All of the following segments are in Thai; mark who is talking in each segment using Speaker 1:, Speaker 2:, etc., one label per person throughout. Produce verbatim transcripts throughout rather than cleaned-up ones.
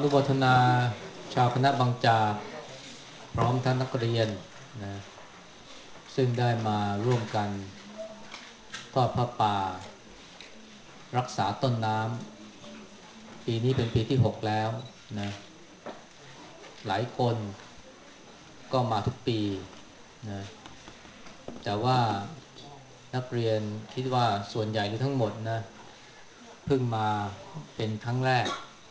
Speaker 1: นุโมทนาชาวคณะบางจากพร้อมทั้งนักเรียนนะซึ่งได้มาร่วมกันทอดผ้าป่ารักษาต้นน้ำปีนี้เป็นปีที่หกแล้วนะหลายคนก็มาทุกปีนะแต่ว่านักเรียนคิดว่าส่วนใหญ่หรือทั้งหมดนะเพิ่งมาเป็นครั้งแรก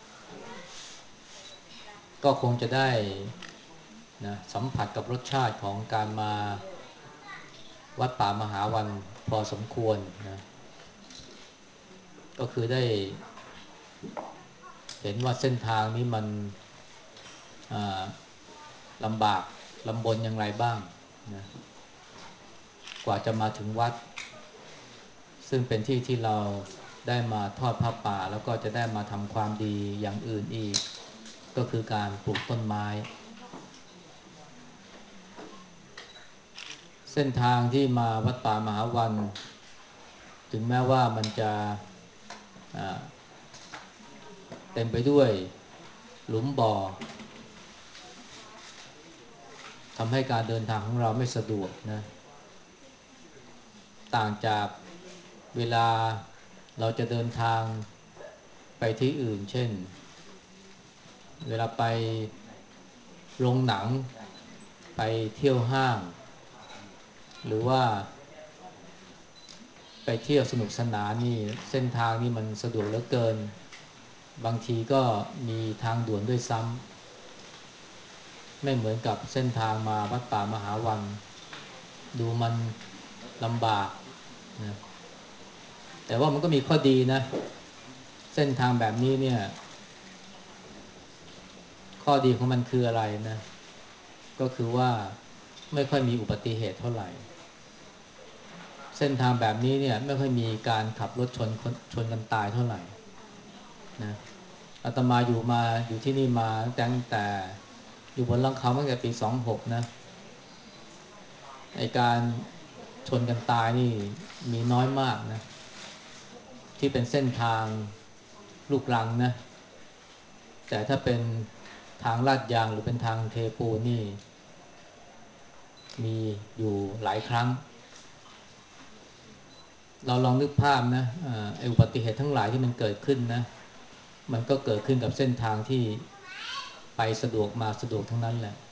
Speaker 1: ก็คงจะได้นะสัมผัสกับรสชาติของการมาวัดป่ามหาวันพอสมควรนะก็คือได้เห็นว่าเส้นทางนี้มันลำบากลำบนอย่างไรบ้างนะกว่าจะมาถึงวัดซึ่งเป็นที่ที่เราได้มาทอดผ้าป่าแล้วก็จะได้มาทำความดีอย่างอื่นอีกก็คือการปลูกต้นไม้เส้นทางที่มาวัดป่ามหาวันถึงแม้ว่ามันจะเต็มไปด้วยหลุมบ่อทำให้การเดินทางของเราไม่สะดวกนะต่างจากเวลาเราจะเดินทางไปที่อื่นเช่นเวลาไปโรงหนังไปเที่ยวห้างหรือว่าไปเที่ยวสนุกสนานนี่เส้นทางนี่มันสะดวกเหลือเกินบางทีก็มีทางด่วนด้วยซ้ำไม่เหมือนกับเส้นทางมาวัดป่ามหาวันดูมันลำบากนะแต่ว่ามันก็มีข้อดีนะเส้นทางแบบนี้เนี่ยข้อดีของมันคืออะไรนะก็คือว่าไม่ค่อยมีอุบัติเหตุเท่าไหร่เส้นทางแบบนี้เนี่ยไม่ค่อยมีการขับรถชนชนกันตายเท่าไหร่นะอาตมาอยู่มาอยู่ที่นี่มาตั้งแต่อยู่บนหลังเขาตั้งแต่ปีสองหกนะไอการชนกันตายนี่มีน้อยมากนะที่เป็นเส้นทางลูกรังนะแต่ถ้าเป็นทางลาดยางหรือเป็นทางเทปูนนี่มีอยู่หลายครั้งเราลองนึกภาพนะไออุบัติเหตุทั้งหลายที่มันเกิดขึ้นนะมันก็เกิดขึ้นกับเส้นทางที่ไปสะดวกมาสะดวกทั้งนั้นแหละ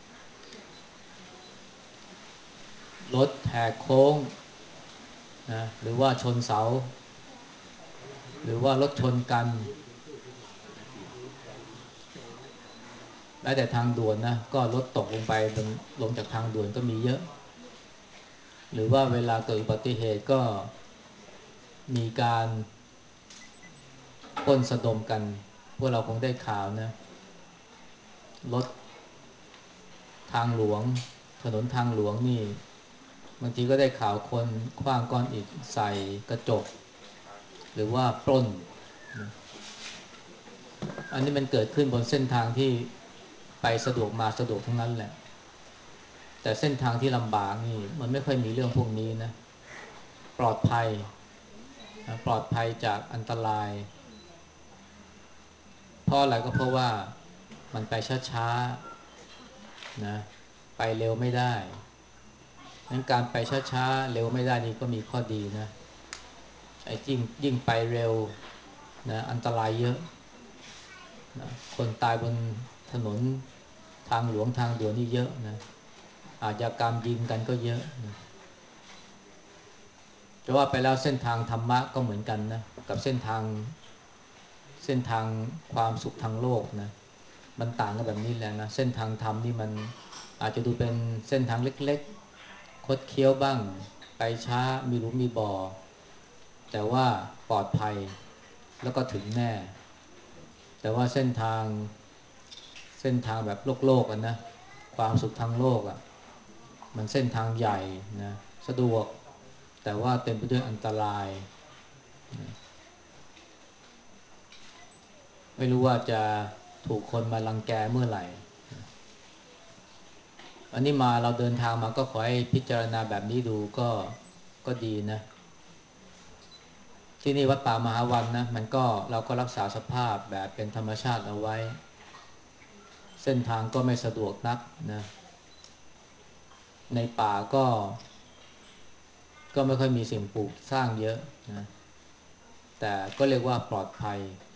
Speaker 1: รถแหกโค้งนะหรือว่าชนเสาหรือว่ารถชนกันแม้แต่ทางด่วนนะก็รถตกลงไปบนลงจากทางด่วนก็มีเยอะหรือว่าเวลาเกิดอุบัติเหตุก็มีการปล้นสะดมกันพวกเราคงได้ข่าวนะรถทางหลวงถนนทางหลวงนี่บางทีก็ได้ข่าวคนขว้างก้อนอิฐใส่กระจกหรือว่าปล้นนะอันนี้มันเกิดขึ้นบนเส้นทางที่ไปสะดวกมาสะดวกทั้งนั้นแหละแต่เส้นทางที่ลำบากนี่มันไม่ค่อยมีเรื่องพวกนี้นะปลอดภัยนะปลอดภัยจากอันตรายเพราะอะไรก็เพราะว่ามันไปช้าๆนะไปเร็วไม่ได้งั้นการไปช้าๆเร็วไม่ได้นี่ก็มีข้อดีนะไอ้ยิ่งยิ่งไปเร็วนะอันตรายเยอะนะคนตายบนถนนทางหลวงทางด่วนนี่เยอะนะอาชญากรรมยิงกันก็เยอะนะจะว่าไปแล้วเส้นทางธรรมะก็เหมือนกันนะกับเส้นทางเส้นทางความสุขทางโลกนะมันต่างกันแบบนี้แหละนะเส้นทางธรรมนี่มันอาจจะดูเป็นเส้นทางเล็กๆคดเคี้ยวบ้างไปช้ามีหลุมมีบ่อแต่ว่าปลอดภัยแล้วก็ถึงแน่แต่ว่าเส้นทางเส้นทางแบบโลกโลกกันนะความสุขทางโลกอ่ะมันเส้นทางใหญ่นะสะดวกแต่ว่าเต็มไปด้วยอันตรายไม่รู้ว่าจะถูกคนมารังแกเมื่อไหร่อันนี้มาเราเดินทางมาก็ขอให้พิจารณาแบบนี้ดูก็ก็ดีนะที่นี่วัดป่ามหาวันนะมันก็เราก็รักษาสภาพแบบเป็นธรรมชาติเอาไว้เส้นทางก็ไม่สะดวกนักนะในป่าก็ก็ไม่ค่อยมีสิ่งปลูกสร้างเยอะนะแต่ก็เรียกว่าปลอดภัย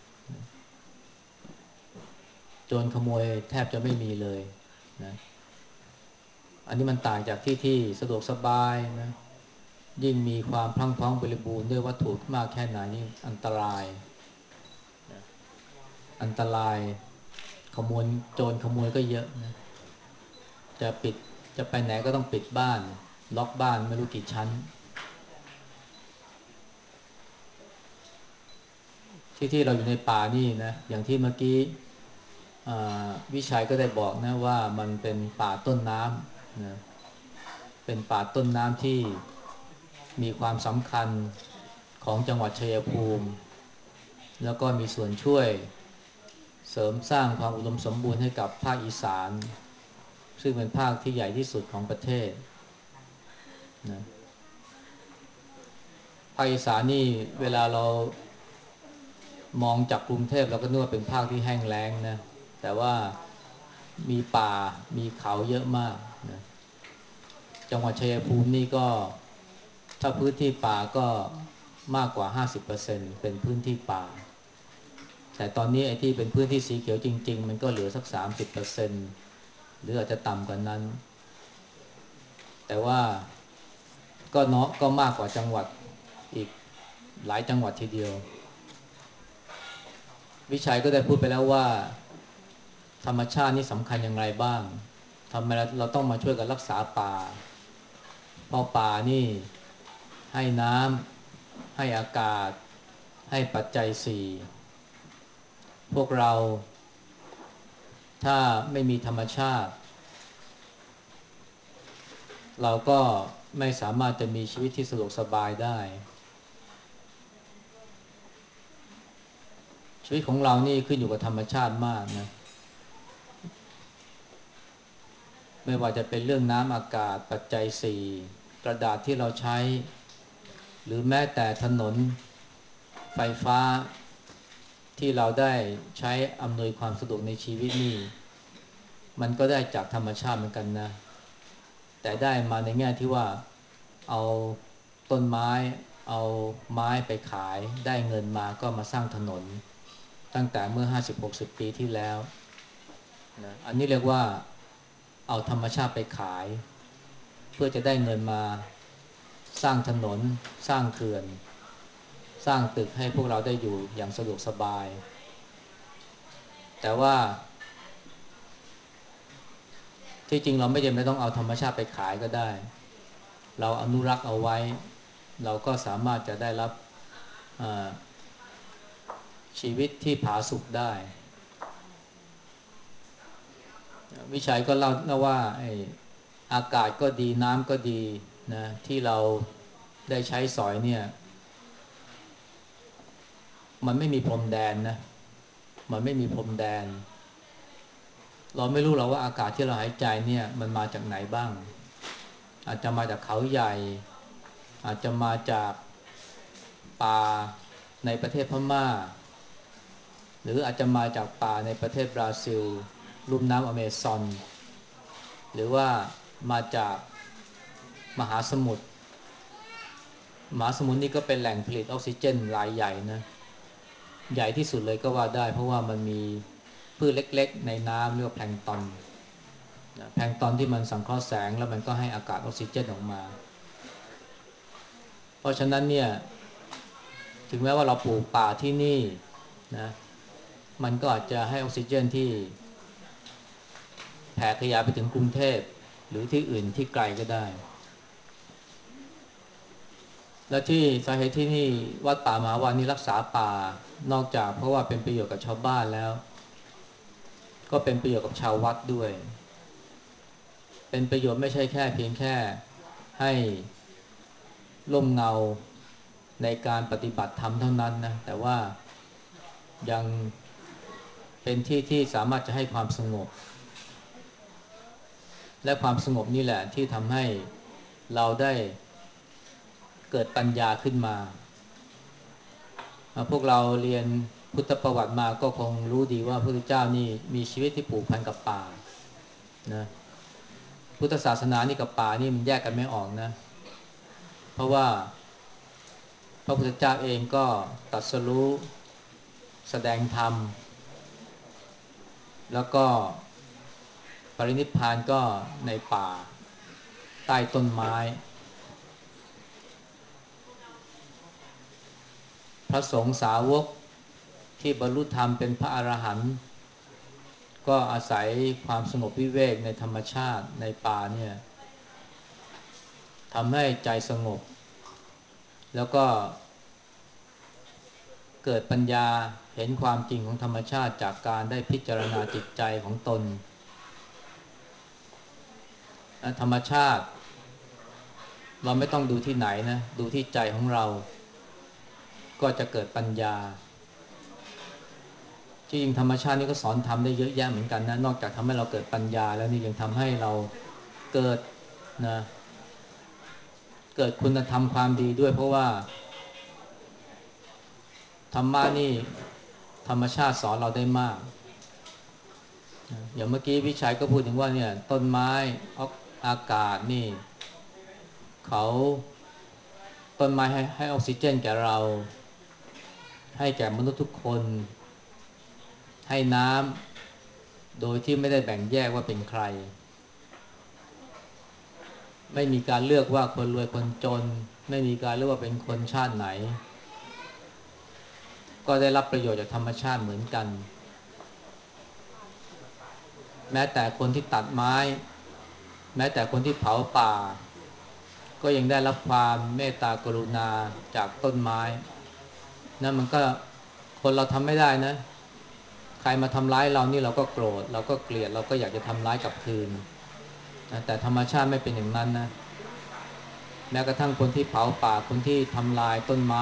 Speaker 1: โจรขโมยแทบจะไม่มีเลยนะอันนี้มันต่างจากที่ที่สะดวกสบายนะยิ่งมีความพรั่งพร้อมบริบูรณ์ด้วยวัตถุมากแค่ไหนนี่อันตรายนะอันตรายขโมยโจรขโมยก็เยอะนะจะปิดจะไปไหนก็ต้องปิดบ้านล็อกบ้านไม่รู้กี่ชั้นที่ที่เราอยู่ในป่านี่นะอย่างที่เมื่อกี้วิชัยก็ได้บอกนะว่ามันเป็นป่าต้นน้ำนะเป็นป่าต้นน้ำที่มีความสำคัญของจังหวัดชัยภูมิแล้วก็มีส่วนช่วยเสริมสร้างความอุดมสมบูรณ์ให้กับภาคอีสานซึ่งเป็นภาคที่ใหญ่ที่สุดของประเทศนะภาคอีสานนี่เวลาเรามองจากกรุงเทพเราก็นึกว่าเป็นภาคที่แห้งแล้งนะแต่ว่ามีป่ามีเขาเยอะมากนะจังหวัดชัยภูมินี่ก็ถ้าพื้นที่ป่าก็มากกว่า ห้าสิบเปอร์เซ็นต์ เป็นพื้นที่ป่าแต่ตอนนี้ไอ้ที่เป็นพื้นที่สีเขียวจริงๆมันก็เหลือสัก สามสิบเปอร์เซ็นต์ หรืออาจจะต่ำกว่านั้นแต่ว่าก็เนาะก็มากกว่าจังหวัดอีกหลายจังหวัดทีเดียววิชัยก็ได้พูดไปแล้วว่าธรรมชาตินี่สำคัญอย่างไรบ้างทำไมเราต้องมาช่วยกันรักษาป่าเพราะป่านี่ให้น้ำให้อากาศให้ปัจจัยสี่พวกเราถ้าไม่มีธรรมชาติเราก็ไม่สามารถจะมีชีวิตที่สะดวกสบายได้ชีวิตของเรานี่ขึ้นอยู่กับธรรมชาติมากนะไม่ว่าจะเป็นเรื่องน้ำอากาศปัจจัยสี่กระดาษที่เราใช้หรือแม้แต่ถนนไฟฟ้าที่เราได้ใช้อำนวยความสะดวกในชีวิตนี่มันก็ได้จากธรรมชาติเหมือนกันนะแต่ได้มาในแง่ที่ว่าเอาต้นไม้เอาไม้ไปขายได้เงินมาก็มาสร้างถนนตั้งแต่เมื่อ ห้าสิบหกสิบ ปีที่แล้วนะอันนี้เรียกว่าเอาธรรมชาติไปขายเพื่อจะได้เงินมาสร้างถนนสร้างเขื่อนสร้างตึกให้พวกเราได้อยู่อย่างสะดวกสบายแต่ว่าที่จริงเราไม่จำเป็นต้องเอาธรรมชาติไปขายก็ได้เราอนุรักษ์เอาไว้เราก็สามารถจะได้รับชีวิตที่ผาสุกได้วิชัยก็เล่านะว่าไอ้อากาศก็ดีน้ำก็ดีนะที่เราได้ใช้สอยเนี่ยมันไม่มีพรมแดนนะมันไม่มีพรมแดนเราไม่รู้หรอกว่าอากาศที่เราหายใจเนี่ยมันมาจากไหนบ้างอาจจะมาจากเขาใหญ่อาจจะมาจากป่าในประเทศพม่าหรืออาจจะมาจากป่าในประเทศบราซิลลุ่มน้ำอเมซอนหรือว่ามาจากมหาสมุทรมหาสมุทรนี่ก็เป็นแหล่งผลิตออกซิเจนรายใหญ่นะใหญ่ที่สุดเลยก็ว่าได้เพราะว่ามันมีพืชเล็กๆในน้ำเรียกว่าแพลงก์ตอนนะแพลงก์ตอนที่มันสังเคราะห์แสงแล้วมันก็ให้อากาศออกซิเจนออกมาเพราะฉะนั้นเนี่ยถึงแม้ว่าเราปลูกป่าที่นี่นะมันก็อาจจะให้ออกซิเจนที่แผ่ขยายไปถึงกรุงเทพหรือที่อื่นที่ไกลก็ได้และที่สาเหตุที่นี่วัดป่ามหาวันนี้รักษาป่านอกจากเพราะว่าเป็นประโยชน์กับชาวบ้านแล้วก็เป็นประโยชน์กับชาววัดด้วยเป็นประโยชน์ไม่ใช่แค่เพียงแค่ให้ร่มเงาในการปฏิบัติธรรมเท่านั้นนะแต่ว่ายังเป็นที่ที่สามารถจะให้ความสงบและความสงบนี่แหละที่ทำให้เราได้เกิดปัญญาขึ้นมาพวกเราเรียนพุทธประวัติมาก็คงรู้ดีว่าพระพุทธเจ้านี่มีชีวิตที่ผูกพันกับป่านะพุทธศาสนานี่กับป่านี่มันแยกกันไม่ออกนะเพราะว่าพระพุทธเจ้าเองก็ตรัสรู้แสดงธรรมแล้วก็ปรินิพพานก็ในป่าใต้ต้นไม้พระสงฆ์สาวกที่บรรลุธรรมเป็นพระอรหันต์ก็อาศัยความสงบวิเวกในธรรมชาติในป่าเนี่ยทำให้ใจสงบแล้วก็เกิดปัญญาเห็นความจริงของธรรมชาติจากการได้พิจารณาจิตใจของตนธรรมชาติเราไม่ต้องดูที่ไหนนะดูที่ใจของเราก็จะเกิดปัญญาจริงธรรมชาตินี่ก็สอนทำได้เยอะแยะเหมือนกันนะนอกจากทำให้เราเกิดปัญญาแล้วนี่ยังทำให้เราเกิดนะเกิดคุณธรรมความดีด้วยเพราะว่าธรรมะนี่ธรรมชาติสอนเราได้มากอย่างเมื่อกี้พี่ชัยก็พูดถึงว่าเนี่ยต้นไม้อากาศนี่เขาต้นไม้ให้ให้ออกซิเจนแก่เราให้แก่มนุษย์ทุกคนให้น้ำโดยที่ไม่ได้แบ่งแยกว่าเป็นใครไม่มีการเลือกว่าคนรวยคนจนไม่มีการเลือกว่าเป็นคนชาติไหนก็ได้รับประโยชน์จากธรรมชาติเหมือนกันแม้แต่คนที่ตัดไม้แม้แต่คนที่เผาป่าก็ยังได้รับความเมตตากรุณาจากต้นไม้นั่นมันก็คนเราทำไม่ได้นะใครมาทำร้ายเรานี่เราก็โกรธเราก็เกลียดเราก็อยากจะทำร้ายกลับคืนนะแต่ธรรมชาติไม่เป็นอย่างนั้นนะแม้กระทั่งคนที่เผาป่าคนที่ทำลายต้นไม้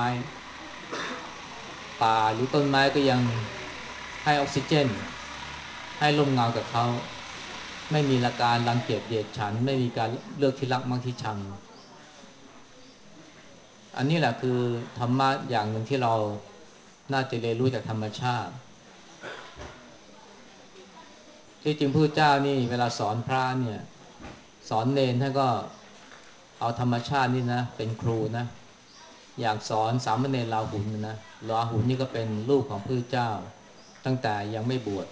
Speaker 1: ป่าหรือต้นไม้ก็ยังให้ออกซิเจนให้ร่มเงากับเขาไม่มีละการรังเกียจเดียดฉันไม่มีการเลือกที่รักมักที่ชังอันนี้แหละคือธรรมะอย่างหนึ่งที่เราน่าจะเรียนรู้จากธรรมชาติที่จริงพระเจ้านี่เวลาสอนพระเนี่ยสอนเณรท่านก็เอาธรรมชาตินี่นะเป็นครูนะอยากสอนสามเณรราหุลนะราหุลนี่ก็เป็นลูกของพระเจ้าตั้งแต่ยังไม่บวช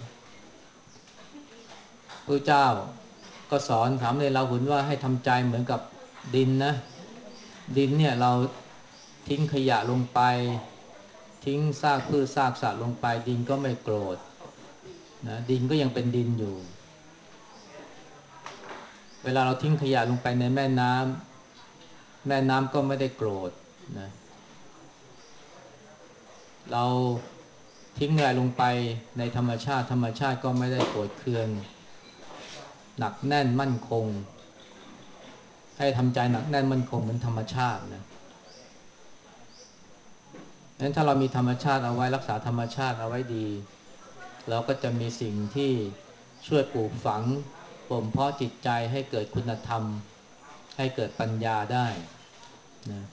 Speaker 1: พระเจ้าก็สอนสามเณรราหุลว่าให้ทำใจเหมือนกับดินนะดินเนี่ยเราทิ้งขยะลงไปทิ้งซากพืชซากสัตว์ลงไปดินก็ไม่โกรธนะดินก็ยังเป็นดินอยู่เวลาเราทิ้งขยะลงไปในแม่น้ำแม่น้ำก็ไม่ได้โกรธนะเราทิ้งอะไรลงไปในธรรมชาติธรรมชาติก็ไม่ได้โกรธเคืองหนักแน่นมั่นคงให้ทำใจหนักแน่นมั่นคงเหมือนธรรมชาตินะงั้นถ้าเรามีธรรมชาติเอาไว้รักษาธรรมชาติเอาไว้ดีเราก็จะมีสิ่งที่ช่วยปลูกฝังบ่มเพาะจิตใจให้เกิดคุณธรรมให้เกิดปัญญาได้นะ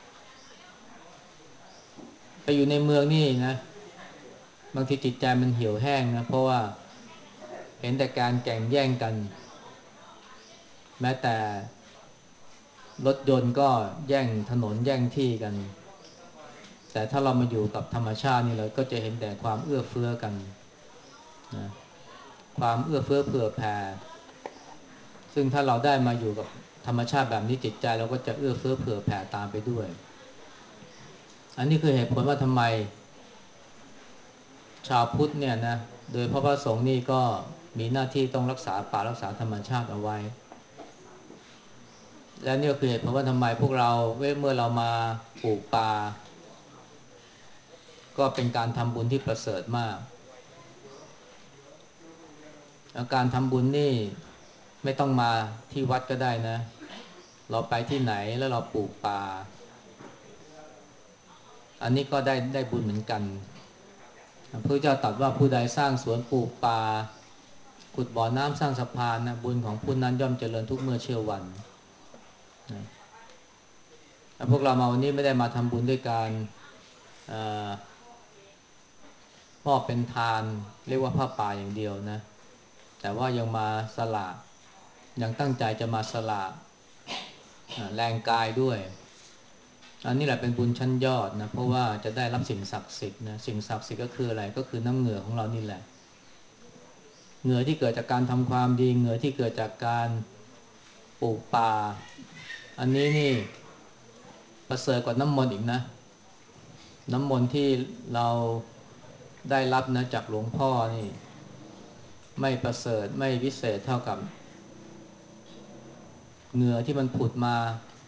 Speaker 1: ไปอยู่ในเมืองนี่นะบางทีจิตใจมันเหี่ยวแห้งนะเพราะว่าเห็นแต่การแข่งแย่งกันแม้แต่รถยนต์ก็แย่งถนนแย่งที่กันแต่ถ้าเรามาอยู่กับธรรมชาตินี่เราก็จะเห็นแต่ความเอื้อเฟื้อกันนะความเอื้อเฟื้อเผื่อแผ่ซึ่งถ้าเราได้มาอยู่กับธรรมชาติแบบนี้จิตใจเราก็จะเอื้อเฟื้อเผื่อแผ่ตามไปด้วยอันนี้คือเหตุผลว่าทำไมชาวพุทธเนี่ยนะโดยพระพระสงฆ์นี่ก็มีหน้าที่ต้องรักษาป่ารักษาธรรมชาติเอาไว้และนี่ก็คือเหตุผลว่าทำไมพวกเราเมื่อเรามาปลูกป่าก็เป็นการทำบุญที่ประเสริฐมากการทำบุญนี่ไม่ต้องมาที่วัดก็ได้นะเราไปที่ไหนแล้วเราปลูกป่าอันนี้ก็ได้ได้บุญเหมือนกันพระพุทธเจ้าตรัสว่าผู้ใดสร้างสวนปลูกป่าขุดบ่อน้ำสร้างสะพานนะบุญของผู้นั้นย่อมเจริญทุกเมื่อเชื่อวันนะพวกเรามาวันนี้ไม่ได้มาทำบุญด้วยการมอบเป็นทานเรียกว่าผ้าป่าอย่างเดียวนะแต่ว่ายังมาสละยังตั้งใจจะมาสละแรงกายด้วยอันนี้แหละเป็นบุญชั้นยอดนะเพราะว่าจะได้รับสิ่งศักดิ์สิทธิ์นะสิ่งศักดิ์สิทธิ์ก็คืออะไรก็คือน้ำเหงื่อของเรานี่แหละเหงื่อที่เกิดจากการทำความดีเหงื่อที่เกิดจากการปลูกป่าอันนี้นี่ประเสริฐกว่าน้ำมนต์อีกนะน้ำมนต์ที่เราได้รับนะจากหลวงพ่อนี่ไม่ประเสริฐไม่วิเศษเท่ากับเหงื่อที่มันผุดมา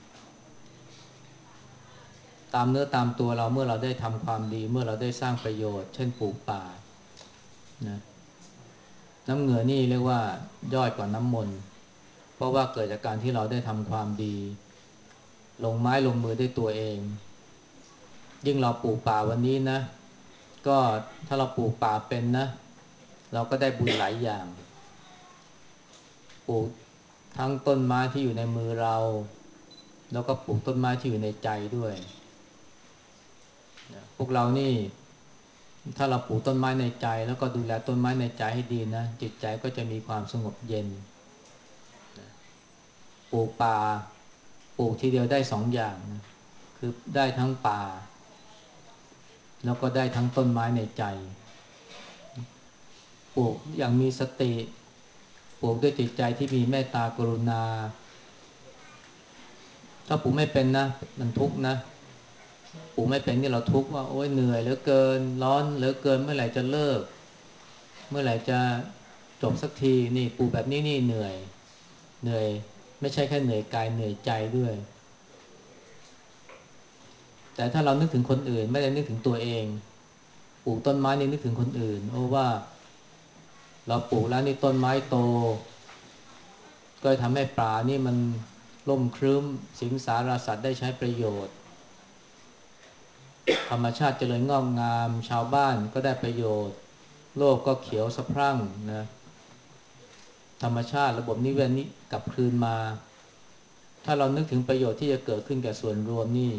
Speaker 1: ตามเนื้อตามตัวเราเมื่อเราได้ทำความดีเมื่อเราได้สร้างประโยชน์เช่นปลูกป่านะน้ำเหงื่อนี่เรียกว่าย่อยกว่าน้ำมนต์เพราะว่าเกิดจากการที่เราได้ทำความดีลงไม้ลงมือด้วยตัวเองยิ่งเราปลูกป่าวันนี้นะก็ถ้าเราปลูกป่าเป็นนะเราก็ได้บุญหลายอย่างปลูกทั้งต้นไม้ที่อยู่ในมือเราแล้วก็ปลูกต้นไม้ที่อยู่ในใจด้วยพวกเรานี่ถ้าเราปลูกต้นไม้ในใจแล้วก็ดูแลต้นไม้ในใจให้ดีนะจิตใจก็จะมีความสงบเย็นปลูกป่าปลูกทีเดียวได้สองอย่างนะคือได้ทั้งป่าแล้วก็ได้ทั้งต้นไม้ในใจปลูกอย่างมีสติปลูกด้วยจิตใจที่มีเมตตากรุณาถ้าปลูกไม่เป็นนะมันทุกข์นะปลูกไม่เป็นนี่เราทุกข์ว่าโอ๊ยเหนื่อยเหลือเกินร้อนเหลือเกินเมื่อไหร่จะเลิกเมื่อไหร่จะจบสักทีนี่ปลูกแบบนี้นี่เหนื่อยเหนื่อยไม่ใช่แค่เหนื่อยกายเหนื่อยใจด้วยแต่ถ้าเรานึกถึงคนอื่นไม่ได้นึกถึงตัวเองปลูกต้นไม้นี่นึกถึงคนอื่นโอ้ว่าเราปลูกแล้วนี่ต้นไม้โตก็ทำให้ป่านี่มันร่มครึ้มสิงสารสัตว์ได้ใช้ประโยชน์ธรรมชาติเจริญงอกงามชาวบ้านก็ได้ประโยชน์โลกก็เขียวสะพรั่งนะธรรมชาติระบบนิเวศนี้กลับคืนมาถ้าเรานึกถึงประโยชน์ที่จะเกิดขึ้นแก่ส่วนรวมนี่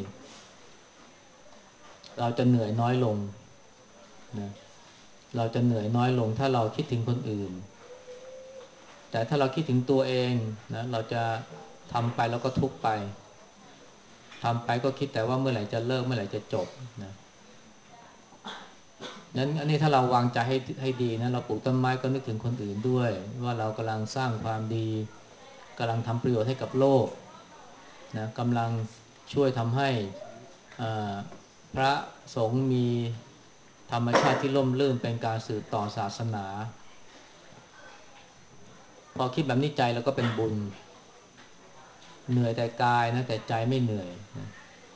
Speaker 1: เราจะเหนื่อยน้อยลงนะเราจะเหนื่อยน้อยลงถ้าเราคิดถึงคนอื่นแต่ถ้าเราคิดถึงตัวเองนะเราจะทำไปแล้วก็ทุกข์ไปทำไปก็คิดแต่ว่าเมื่อไหร่จะเลิกเมื่อไหร่จะจบนะนั้นอันนี้ถ้าเราวางใจให้ให้ดีนะเราปลูกต้นไม้ก็นึกถึงคนอื่นด้วยว่าเรากำลังสร้างความดีกำลังทำประโยชน์ให้กับโลกนะกำลังช่วยทำให้พระสงฆ์มีธรรมชาติที่ร่มรื่นเป็นการสืบต่อศาสนาพอคิดแบบนี้ใจเราก็เป็นบุญเหนื่อยแต่กายนะแต่ใจไม่เหนื่อยนะ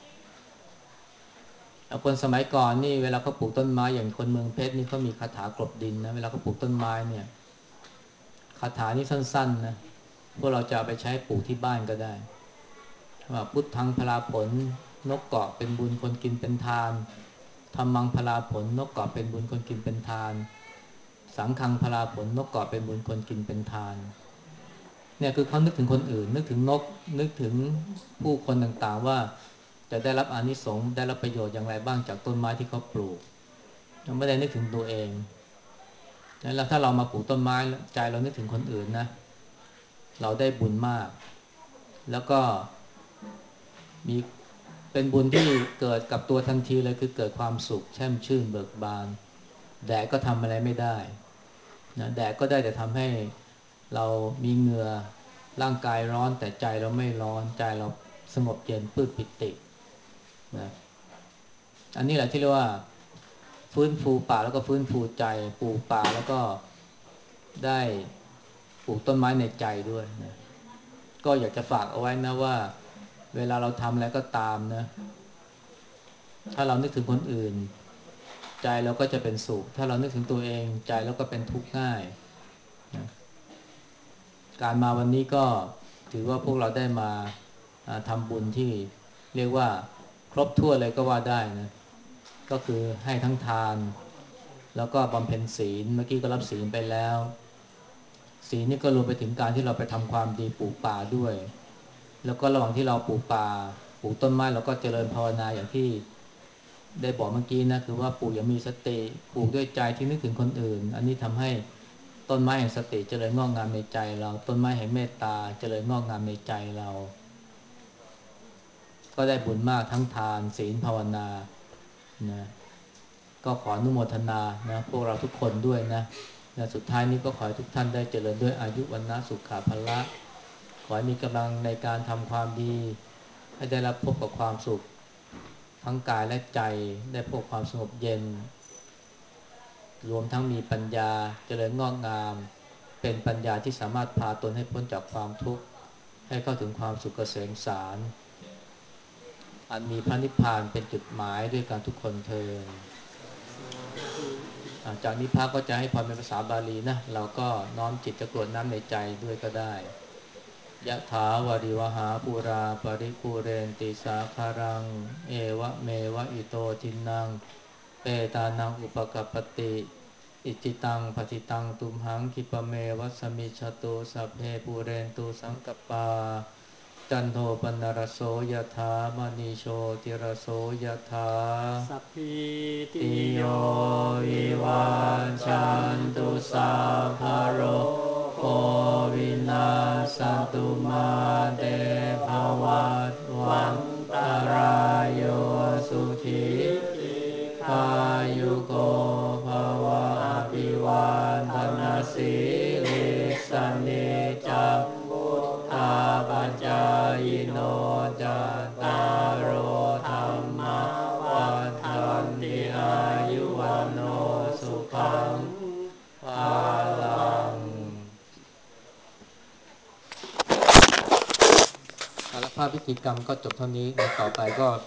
Speaker 1: คนสมัยก่อนนี่เวลาเขาปลูกต้นไม้อย่างคนเมืองเพชรนี่เขามีคาถากลบดินนะเวลาเขาปลูกต้นไม้เนี่ยคาถานี่สั้นๆนะพวกเราจะเอาไปใช้ปลูกที่บ้านก็ได้ว่าพุทธังพลาผลนกเกาะเป็นบุญคนกินเป็นทานธัมมังพลาผลนกเกาะเป็นบุญคนกินเป็นทานสังฆังพลาผลนกเกาะเป็นบุญคนกินเป็นทานเนี่ยคือเขานึกถึงคนอื่นนึกถึงนกนึกถึงผู้คนต่างๆว่าจะได้รับอานิสงส์ได้รับประโยชน์อย่างไรบ้างจากต้นไม้ที่เขาปลูกไม่ได้นึกถึงตัวเองแล้วถ้าเรามาปลูกต้นไม้ใจเรานึกถึงคนอื่นนะเราได้บุญมากแล้วก็มีเป็นบุญที่เกิดกับตัวทันทีเลยคือเกิดความสุขแช่มชื่นเบิกบานแดดก็ทำอะไรไม่ได้นะแดดก็ได้แต่ทำให้เรามีเหงื่อร่างกายร้อนแต่ใจเราไม่ร้อนใจเราสงบเย็นปลื้มปิตินะอันนี้แหละที่เรียกว่าฟื้นฟูป่าแล้วก็ฟื้นฟูใจปลูกป่าแล้วก็ได้ปลูกต้นไม้ในใจด้วยนะก็อยากจะฝากเอาไว้นะว่าเวลาเราทำอะไรก็ตามนะถ้าเรานึกถึงคนอื่นใจเราก็จะเป็นสุขถ้าเรานึกถึงตัวเองใจเราก็เป็นทุกข์ง่ายนะการมาวันนี้ก็ถือว่าพวกเราได้มาทำบุญที่เรียกว่าครบถ้วนเลยก็ว่าได้นะก็คือให้ทั้งทานแล้วก็บำเพ็ญศีลเมื่อกี้ก็รับศีลไปแล้วศีลนี่ก็รวมไปถึงการที่เราไปทำความดีปลูกป่าด้วยแล้วก็ระหว่างที่เราปลูกป่าปลูกต้นไม้เราก็เจริญภาวนาอย่างที่ได้บอกเมื่อกี้นะคือว่าปลูกอย่างมีสติปลูกด้วยใจที่นึกถึงคนอื่นอันนี้ทำให้ต้นไม้แห่งสติเจริญงอกงามในใจเราต้นไม้แห่งเมตตาเจริญงอกงามในใจเราก็ได้บุญมากทั้งทานศีลภาวนานะก็ขออนุโมทนานะพวกเราทุกคนด้วยนะและสุดท้ายนี้ก็ขอให้ทุกท่านได้เจริญด้วยอายุวรรณะสุขภละขอให้มีกำลังในการทำความดีให้ได้รับพบกับความสุขทั้งกายและใจได้พบความสงบเย็นรวมทั้งมีปัญญาเจริญงอกงามเป็นปัญญาที่สามารถพาตนให้พ้นจากความทุกข์ให้เข้าถึงความสุขเกษมสารอันมีพระนิพพานเป็นจุดหมายด้วยกันทุกคนเทอญจากนี้พระก็จะให้พรเป็นภาษาบาลีนะเราก็น้อมจิตจะกรวดน้ำในใจด้วยก็ได้ยะถาวาริวหาปูราปริปูเรนติสาคารังเอวะเมวะอิโตทินังเปตานังอุปกัปปติอิจิตังปฏิตังตุมหังคิปะเมวัสมิชตุสัพเพปูเรนตุสังกปาจันโทปนรโสยถามณีโชติรโสยถา
Speaker 2: สัพพิติ
Speaker 1: ติโย
Speaker 2: โย
Speaker 1: วิ
Speaker 2: วิ
Speaker 1: วา
Speaker 2: วัจ
Speaker 1: จั
Speaker 2: จั
Speaker 1: น
Speaker 2: น
Speaker 1: ตุ
Speaker 2: ตุ
Speaker 1: สั
Speaker 2: สั
Speaker 1: พ
Speaker 2: พ
Speaker 1: พ
Speaker 2: พ
Speaker 1: โร
Speaker 2: โร
Speaker 1: โค
Speaker 2: โค
Speaker 1: วิ
Speaker 2: วิ
Speaker 1: นา
Speaker 2: นา
Speaker 1: ส
Speaker 2: ส
Speaker 1: ตุ
Speaker 2: ตุ
Speaker 1: มา
Speaker 2: มา
Speaker 1: เต
Speaker 2: เต
Speaker 1: ภ
Speaker 2: ภ
Speaker 1: วั
Speaker 2: วัต
Speaker 1: ตวัน
Speaker 2: วันต
Speaker 1: ต
Speaker 2: าร
Speaker 1: รายโย
Speaker 2: โย
Speaker 1: สุ
Speaker 2: สุ
Speaker 1: ขี
Speaker 2: ขีติ
Speaker 1: พา
Speaker 2: ขา
Speaker 1: ยุโก
Speaker 2: ยุโก
Speaker 1: ภ
Speaker 2: ภ
Speaker 1: วะอ
Speaker 2: วะอ
Speaker 1: ภิ
Speaker 2: ภิ
Speaker 1: วา
Speaker 2: วา
Speaker 1: ท
Speaker 2: ท
Speaker 1: นา
Speaker 2: นา
Speaker 1: สี
Speaker 2: สี
Speaker 1: ลิ
Speaker 2: ลิ
Speaker 1: ส
Speaker 2: ส
Speaker 1: เน
Speaker 2: เน
Speaker 1: จัง
Speaker 2: จัง
Speaker 1: วุ
Speaker 2: วุ
Speaker 1: ธา
Speaker 2: ธา
Speaker 1: ป
Speaker 2: ป
Speaker 1: จา
Speaker 2: จาย
Speaker 1: ยโน
Speaker 2: โน
Speaker 1: จ
Speaker 2: จัต
Speaker 1: ตา
Speaker 2: ตาร
Speaker 1: โร
Speaker 2: โอ
Speaker 1: ธร
Speaker 2: ธร
Speaker 1: ร
Speaker 2: ร
Speaker 1: ม
Speaker 2: ม
Speaker 1: วั
Speaker 2: วั
Speaker 1: ฏ
Speaker 2: ฏ
Speaker 1: ทั
Speaker 2: ั
Speaker 1: น
Speaker 2: น
Speaker 1: ติ
Speaker 2: ติ
Speaker 1: อา
Speaker 2: อา
Speaker 1: ยุ
Speaker 2: ยุ
Speaker 1: วั
Speaker 2: วัน
Speaker 1: โน
Speaker 2: โน
Speaker 1: สุ
Speaker 2: สุ
Speaker 1: ขั
Speaker 2: ขั
Speaker 1: ง
Speaker 2: ง
Speaker 1: ภา
Speaker 2: ภา
Speaker 1: ลั
Speaker 2: ลั
Speaker 1: ง
Speaker 2: ง
Speaker 1: สารภาพพิธีกรรมก็จบเท่านี้ต่อไปก็